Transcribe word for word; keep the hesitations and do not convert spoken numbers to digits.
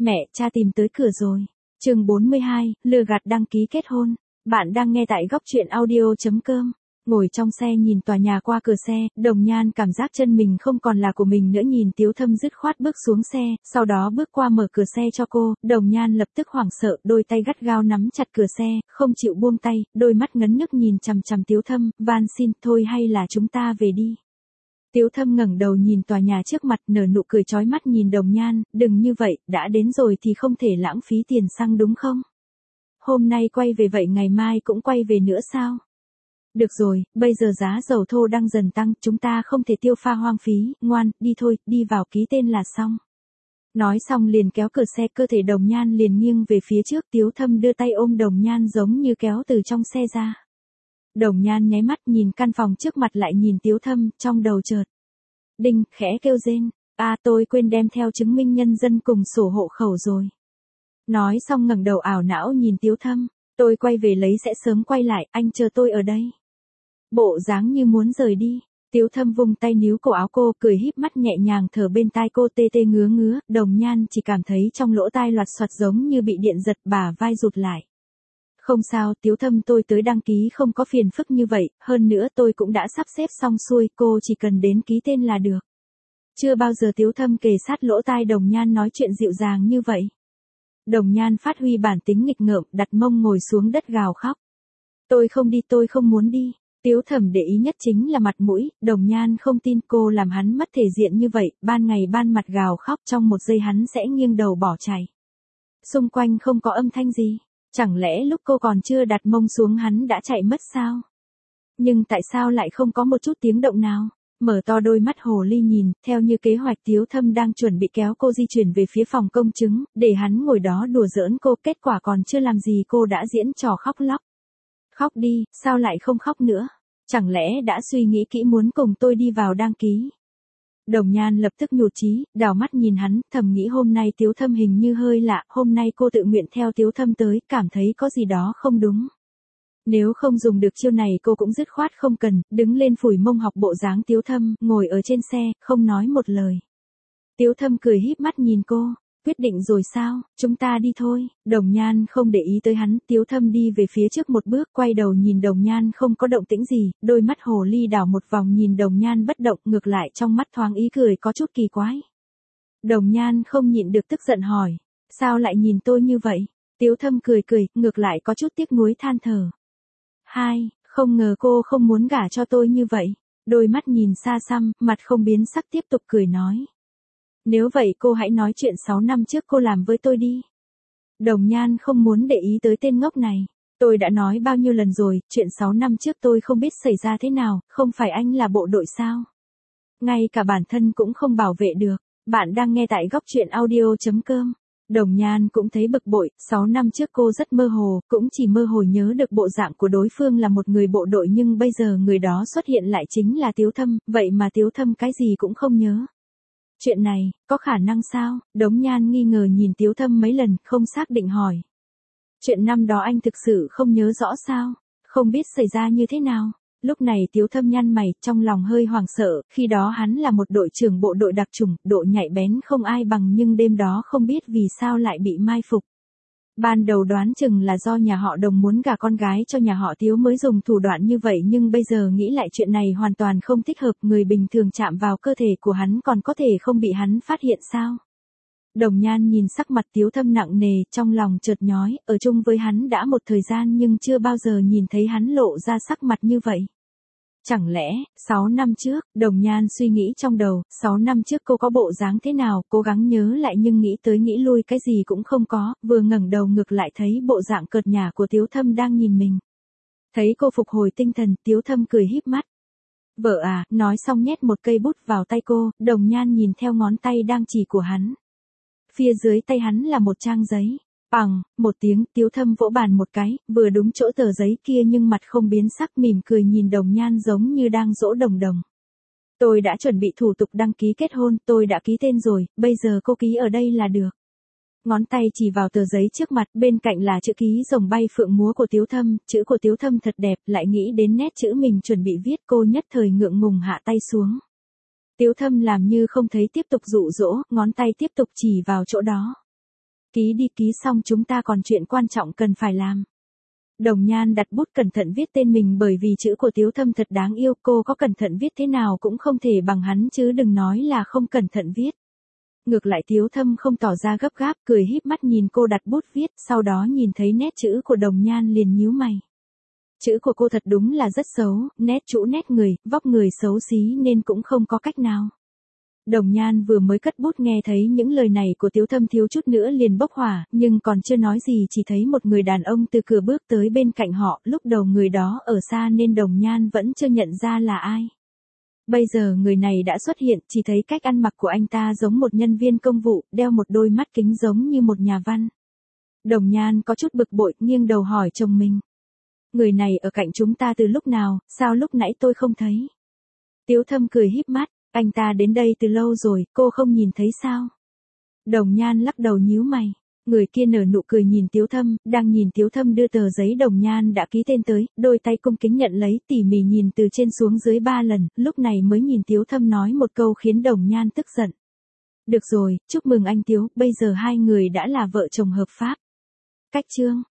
Mẹ, cha tìm tới cửa rồi. Chương bốn mươi hai, lừa gạt đăng ký kết hôn. Bạn đang nghe tại góc truyện audio chấm com. Ngồi trong xe nhìn tòa nhà qua cửa xe, Đồng Nhan cảm giác chân mình không còn là của mình nữa, nhìn Tiếu Thâm dứt khoát bước xuống xe, sau đó bước qua mở cửa xe cho cô, Đồng Nhan lập tức hoảng sợ, đôi tay gắt gao nắm chặt cửa xe, không chịu buông tay, đôi mắt ngấn nước nhìn chằm chằm Tiếu Thâm, van xin, thôi hay là chúng ta về đi. Tiếu Thâm ngẩng đầu nhìn tòa nhà trước mặt, nở nụ cười chói mắt nhìn Đồng Nhan, đừng như vậy, đã đến rồi thì không thể lãng phí tiền xăng đúng không? Hôm nay quay về vậy ngày mai cũng quay về nữa sao? Được rồi, bây giờ giá dầu thô đang dần tăng, chúng ta không thể tiêu pha hoang phí, ngoan, đi thôi, đi vào ký tên là xong. Nói xong liền kéo cửa xe, cơ thể Đồng Nhan liền nghiêng về phía trước, Tiếu Thâm đưa tay ôm Đồng Nhan giống như kéo từ trong xe ra. Đồng Nhan nháy mắt nhìn căn phòng trước mặt lại nhìn Tiếu Thâm, trong đầu chợt đinh, khẽ kêu rên, a tôi quên đem theo chứng minh nhân dân cùng sổ hộ khẩu rồi. Nói xong ngẩng đầu ảo não nhìn Tiếu Thâm, tôi quay về lấy sẽ sớm quay lại, anh chờ tôi ở đây. Bộ dáng như muốn rời đi, Tiếu Thâm vung tay níu cổ áo cô, cười híp mắt nhẹ nhàng thở bên tai cô tê tê ngứa ngứa, Đồng Nhan chỉ cảm thấy trong lỗ tai loạt soạt giống như bị điện giật, bả vai rụt lại. Không sao, Tiếu Thâm, tôi tới đăng ký không có phiền phức như vậy, hơn nữa tôi cũng đã sắp xếp xong xuôi, cô chỉ cần đến ký tên là được. Chưa bao giờ Tiếu Thâm kề sát lỗ tai Đồng Nhan nói chuyện dịu dàng như vậy. Đồng Nhan phát huy bản tính nghịch ngợm, đặt mông ngồi xuống đất gào khóc. Tôi không đi, tôi không muốn đi. Tiếu Thẩm để ý nhất chính là mặt mũi, Đồng Nhan không tin cô làm hắn mất thể diện như vậy, ban ngày ban mặt gào khóc, trong một giây hắn sẽ nghiêng đầu bỏ chạy. Xung quanh không có âm thanh gì. Chẳng lẽ lúc cô còn chưa đặt mông xuống hắn đã chạy mất sao? Nhưng tại sao lại không có một chút tiếng động nào? Mở to đôi mắt hồ ly nhìn, theo như kế hoạch Tiếu Thâm đang chuẩn bị kéo cô di chuyển về phía phòng công chứng, để hắn ngồi đó đùa giỡn cô, kết quả còn chưa làm gì cô đã diễn trò khóc lóc. Khóc đi, sao lại không khóc nữa? Chẳng lẽ đã suy nghĩ kỹ muốn cùng tôi đi vào đăng ký? Đồng Nhan lập tức nhụt chí, đảo mắt nhìn hắn, thầm nghĩ hôm nay Tiếu Thâm hình như hơi lạ, hôm nay cô tự nguyện theo Tiếu Thâm tới, cảm thấy có gì đó không đúng. Nếu không dùng được chiêu này cô cũng dứt khoát không cần, đứng lên phủi mông học bộ dáng Tiếu Thâm, ngồi ở trên xe, không nói một lời. Tiếu Thâm cười híp mắt nhìn cô, quyết định rồi sao, chúng ta đi thôi. Đồng Nhan không để ý tới hắn, Tiếu Thâm đi về phía trước một bước, quay đầu nhìn Đồng Nhan không có động tĩnh gì, đôi mắt hồ ly đảo một vòng nhìn Đồng Nhan bất động, ngược lại trong mắt thoáng ý cười có chút kỳ quái. Đồng Nhan không nhịn được tức giận hỏi, sao lại nhìn tôi như vậy? Tiếu Thâm cười cười, ngược lại có chút tiếc nuối than thở. Hai, không ngờ cô không muốn gả cho tôi như vậy. Đôi mắt nhìn xa xăm, mặt không biến sắc tiếp tục cười nói. Nếu vậy cô hãy nói chuyện sáu năm trước cô làm với tôi đi. Đồng Nhan không muốn để ý tới tên ngốc này. Tôi đã nói bao nhiêu lần rồi, chuyện sáu năm trước tôi không biết xảy ra thế nào, không phải anh là bộ đội sao? Ngay cả bản thân cũng không bảo vệ được. Bạn đang nghe tại góc truyện audio chấm com. Đồng Nhan cũng thấy bực bội, sáu năm trước cô rất mơ hồ, cũng chỉ mơ hồ nhớ được bộ dạng của đối phương là một người bộ đội, nhưng bây giờ người đó xuất hiện lại chính là Tiếu Thâm, vậy mà Tiếu Thâm cái gì cũng không nhớ. Chuyện này, có khả năng sao? Đống Nhan nghi ngờ nhìn Tiếu Thâm mấy lần, không xác định hỏi. Chuyện năm đó anh thực sự không nhớ rõ sao? Không biết xảy ra như thế nào? Lúc này Tiếu Thâm nhăn mày, trong lòng hơi hoảng sợ, khi đó hắn là một đội trưởng bộ đội đặc chủng, độ nhạy bén không ai bằng, nhưng đêm đó không biết vì sao lại bị mai phục. Ban đầu đoán chừng là do nhà họ Đồng muốn gả con gái cho nhà họ Tiếu mới dùng thủ đoạn như vậy, nhưng bây giờ nghĩ lại chuyện này hoàn toàn không thích hợp, người bình thường chạm vào cơ thể của hắn còn có thể không bị hắn phát hiện sao? Đồng Nhan nhìn sắc mặt Tiếu Thâm nặng nề, trong lòng chợt nhói, ở chung với hắn đã một thời gian nhưng chưa bao giờ nhìn thấy hắn lộ ra sắc mặt như vậy. Chẳng lẽ, sáu năm trước, Đồng Nhan suy nghĩ trong đầu, sáu năm trước cô có bộ dáng thế nào, cố gắng nhớ lại nhưng nghĩ tới nghĩ lui cái gì cũng không có, vừa ngẩng đầu ngược lại thấy bộ dạng cợt nhả của Tiếu Thâm đang nhìn mình. Thấy cô phục hồi tinh thần, Tiếu Thâm cười híp mắt. Vợ à, nói xong nhét một cây bút vào tay cô, Đồng Nhan nhìn theo ngón tay đang chỉ của hắn. Phía dưới tay hắn là một trang giấy. Bằng, một tiếng, Tiếu Thâm vỗ bàn một cái, vừa đúng chỗ tờ giấy kia nhưng mặt không biến sắc, mỉm cười nhìn Đồng Nhan giống như đang dỗ Đồng Đồng. Tôi đã chuẩn bị thủ tục đăng ký kết hôn, tôi đã ký tên rồi, bây giờ cô ký ở đây là được. Ngón tay chỉ vào tờ giấy trước mặt, bên cạnh là chữ ký rồng bay phượng múa của Tiếu Thâm, chữ của Tiếu Thâm thật đẹp, lại nghĩ đến nét chữ mình chuẩn bị viết, cô nhất thời ngượng ngùng hạ tay xuống. Tiếu Thâm làm như không thấy tiếp tục dụ dỗ, ngón tay tiếp tục chỉ vào chỗ đó. Ký đi, ký xong chúng ta còn chuyện quan trọng cần phải làm. Đồng Nhan đặt bút cẩn thận viết tên mình bởi vì chữ của Tiếu Thâm thật đáng yêu, cô có cẩn thận viết thế nào cũng không thể bằng hắn chứ đừng nói là không cẩn thận viết. Ngược lại Tiếu Thâm không tỏ ra gấp gáp, cười híp mắt nhìn cô đặt bút viết, sau đó nhìn thấy nét chữ của Đồng Nhan liền nhíu mày. Chữ của cô thật đúng là rất xấu, nét chữ nét người, vóc người xấu xí nên cũng không có cách nào. Đồng Nhan vừa mới cất bút nghe thấy những lời này của Tiếu Thâm thiếu chút nữa liền bốc hỏa, nhưng còn chưa nói gì chỉ thấy một người đàn ông từ cửa bước tới bên cạnh họ, lúc đầu người đó ở xa nên Đồng Nhan vẫn chưa nhận ra là ai. Bây giờ người này đã xuất hiện, chỉ thấy cách ăn mặc của anh ta giống một nhân viên công vụ, đeo một đôi mắt kính giống như một nhà văn. Đồng Nhan có chút bực bội, nghiêng đầu hỏi chồng mình. Người này ở cạnh chúng ta từ lúc nào, sao lúc nãy tôi không thấy? Tiếu Thâm cười híp mắt, anh ta đến đây từ lâu rồi, cô không nhìn thấy sao? Đồng Nhan lắc đầu nhíu mày. Người kia nở nụ cười nhìn Tiếu Thâm, đang nhìn Tiếu Thâm đưa tờ giấy Đồng Nhan đã ký tên tới, đôi tay cung kính nhận lấy, tỉ mỉ nhìn từ trên xuống dưới ba lần, lúc này mới nhìn Tiếu Thâm nói một câu khiến Đồng Nhan tức giận. Được rồi, chúc mừng anh Tiếu, bây giờ hai người đã là vợ chồng hợp pháp. Cách chương